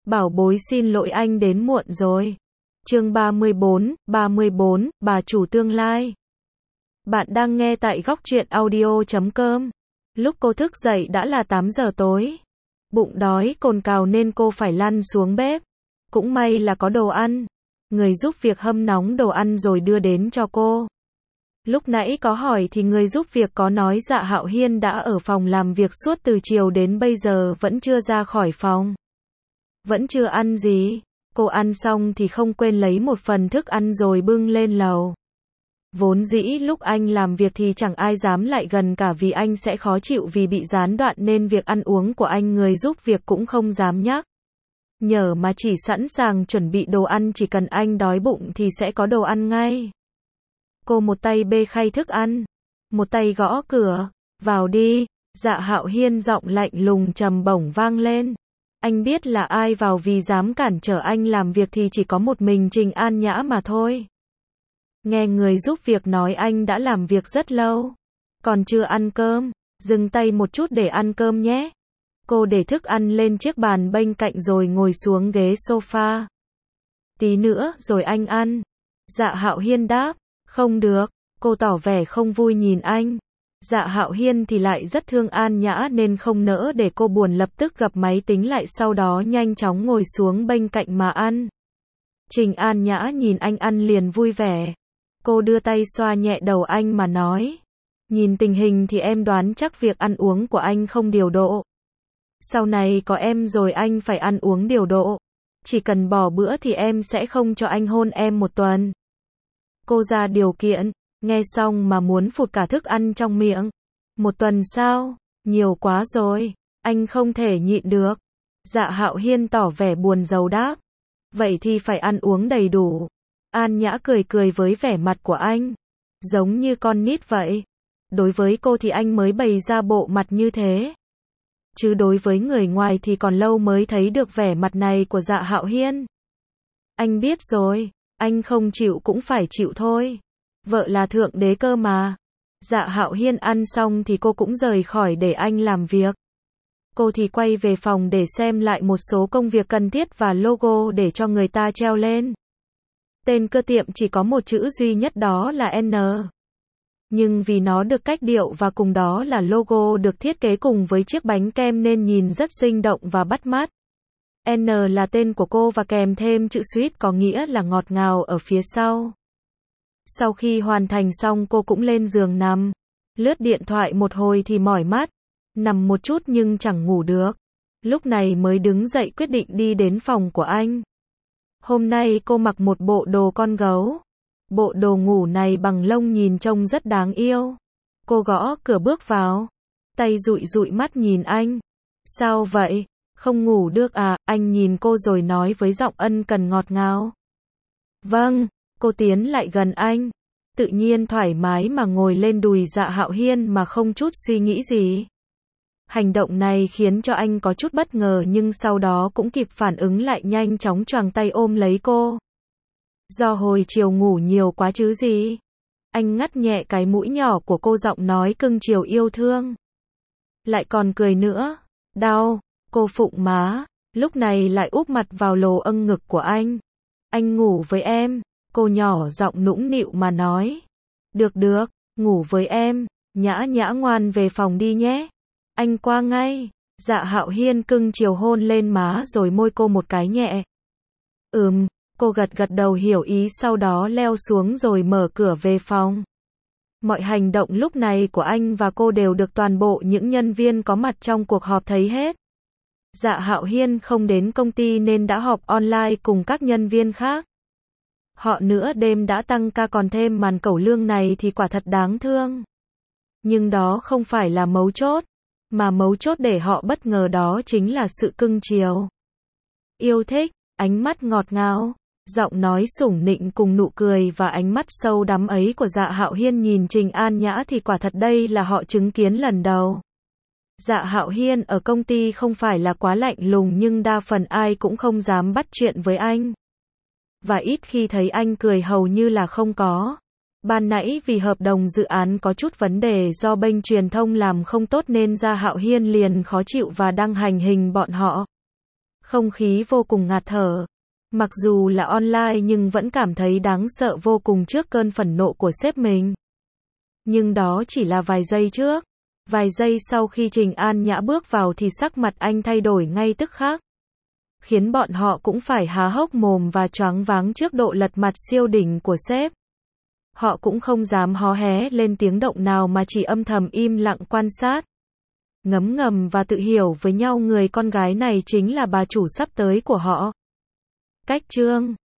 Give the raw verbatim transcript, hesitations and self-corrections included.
Bảo bối xin lỗi anh đến muộn rồi. Chương ba mươi bốn, ba mươi bốn, bà chủ tương lai. Bạn đang nghe tại góc truyện audio chấm com. Lúc cô thức dậy đã là tám giờ tối. Bụng đói cồn cào nên cô phải lăn xuống bếp. Cũng may là có đồ ăn. Người giúp việc hâm nóng đồ ăn rồi đưa đến cho cô. Lúc nãy có hỏi thì người giúp việc có nói Dạ Hạo Hiên đã ở phòng làm việc suốt từ chiều đến bây giờ vẫn chưa ra khỏi phòng. Vẫn chưa ăn gì. Cô ăn xong thì không quên lấy một phần thức ăn rồi bưng lên lầu. Vốn dĩ lúc anh làm việc thì chẳng ai dám lại gần cả vì anh sẽ khó chịu vì bị gián đoạn nên việc ăn uống của anh người giúp việc cũng không dám nhắc. Nhờ mà chỉ sẵn sàng chuẩn bị đồ ăn, chỉ cần anh đói bụng thì sẽ có đồ ăn ngay. Cô một tay bê khay thức ăn, một tay gõ cửa. Vào đi. Dạ Hạo Hiên giọng lạnh lùng trầm bổng vang lên. Anh biết là ai vào vì dám cản trở anh làm việc thì chỉ có một mình Trình An Nhã mà thôi. Nghe người giúp việc nói anh đã làm việc rất lâu. Còn chưa ăn cơm. Dừng tay một chút để ăn cơm nhé. Cô để thức ăn lên chiếc bàn bên cạnh rồi ngồi xuống ghế sofa. Tí nữa rồi anh ăn. Dạ Hạo Hiên đáp. Không được. Cô tỏ vẻ không vui nhìn anh. Dạ Hạo Hiên thì lại rất thương An Nhã nên không nỡ để cô buồn, lập tức gập máy tính lại, sau đó nhanh chóng ngồi xuống bên cạnh mà ăn. Trình An Nhã nhìn anh ăn liền vui vẻ. Cô đưa tay xoa nhẹ đầu anh mà nói. Nhìn tình hình thì em đoán chắc việc ăn uống của anh không điều độ. Sau này có em rồi anh phải ăn uống điều độ. Chỉ cần bỏ bữa thì em sẽ không cho anh hôn em một tuần. Cô ra điều kiện. Nghe xong mà muốn phụt cả thức ăn trong miệng. Một tuần sao? Nhiều quá rồi. Anh không thể nhịn được. Dạ Hạo Hiên tỏ vẻ buồn rầu đáp. Vậy thì phải ăn uống đầy đủ. An Nhã cười cười với vẻ mặt của anh. Giống như con nít vậy. Đối với cô thì anh mới bày ra bộ mặt như thế. Chứ đối với người ngoài thì còn lâu mới thấy được vẻ mặt này của Dạ Hạo Hiên. Anh biết rồi. Anh không chịu cũng phải chịu thôi. Vợ là thượng đế cơ mà. Dạ Hạo Hiên ăn xong thì cô cũng rời khỏi để anh làm việc. Cô thì quay về phòng để xem lại một số công việc cần thiết và logo để cho người ta treo lên. Tên cơ tiệm chỉ có một chữ duy nhất, đó là N. Nhưng vì nó được cách điệu và cùng đó là logo được thiết kế cùng với chiếc bánh kem nên nhìn rất sinh động và bắt mắt. N là tên của cô và kèm thêm chữ sweet có nghĩa là ngọt ngào ở phía sau. Sau khi hoàn thành xong cô cũng lên giường nằm. Lướt điện thoại một hồi thì mỏi mắt. Nằm một chút nhưng chẳng ngủ được. Lúc này mới đứng dậy quyết định đi đến phòng của anh. Hôm nay cô mặc một bộ đồ con gấu. Bộ đồ ngủ này bằng lông nhìn trông rất đáng yêu. Cô gõ cửa bước vào. Tay dụi dụi mắt nhìn anh. Sao vậy? Không ngủ được à? Anh nhìn cô rồi nói với giọng ân cần ngọt ngào. Vâng. Cô tiến lại gần anh. Tự nhiên thoải mái mà ngồi lên đùi Dạ Hạo Hiên mà không chút suy nghĩ gì. Hành động này khiến cho anh có chút bất ngờ nhưng sau đó cũng kịp phản ứng lại, nhanh chóng choàng tay ôm lấy cô. Do hồi chiều ngủ nhiều quá chứ gì. Anh ngắt nhẹ cái mũi nhỏ của cô, giọng nói cưng chiều yêu thương. Lại còn cười nữa. Đau. Cô phụng má. Lúc này lại úp mặt vào lồ âng ngực của anh. Anh ngủ với em. Cô nhỏ giọng nũng nịu mà nói. Được được, ngủ với em. Nhã Nhã ngoan về phòng đi nhé. Anh qua ngay. Dạ Hạo Hiên cưng chiều hôn lên má rồi môi cô một cái nhẹ. Ừm, cô gật gật đầu hiểu ý, sau đó leo xuống rồi mở cửa về phòng. Mọi hành động lúc này của anh và cô đều được toàn bộ những nhân viên có mặt trong cuộc họp thấy hết. Dạ Hạo Hiên không đến công ty nên đã họp online cùng các nhân viên khác. Họ nửa đêm đã tăng ca còn thêm màn cẩu lương này thì quả thật đáng thương. Nhưng đó không phải là mấu chốt. Mà mấu chốt để họ bất ngờ đó chính là sự cưng chiều. Yêu thích, ánh mắt ngọt ngào, giọng nói sủng nịnh cùng nụ cười và ánh mắt sâu đắm ấy của Dạ Hạo Hiên nhìn Trình An Nhã thì quả thật đây là họ chứng kiến lần đầu. Dạ Hạo Hiên ở công ty không phải là quá lạnh lùng nhưng đa phần ai cũng không dám bắt chuyện với anh. Và ít khi thấy anh cười, hầu như là không có. Ban nãy vì hợp đồng dự án có chút vấn đề do bên truyền thông làm không tốt nên Dạ Hạo Hiên liền khó chịu và đăng hành hình bọn họ. Không khí vô cùng ngạt thở. Mặc dù là online nhưng vẫn cảm thấy đáng sợ vô cùng trước cơn phẫn nộ của sếp mình. Nhưng đó chỉ là vài giây trước. Vài giây sau khi Trình An Nhã bước vào thì sắc mặt anh thay đổi ngay tức khắc. Khiến bọn họ cũng phải há hốc mồm và choáng váng trước độ lật mặt siêu đỉnh của sếp. Họ cũng không dám hó hé lên tiếng động nào mà chỉ âm thầm im lặng quan sát. Ngấm ngầm và tự hiểu với nhau người con gái này chính là bà chủ sắp tới của họ. Cách chương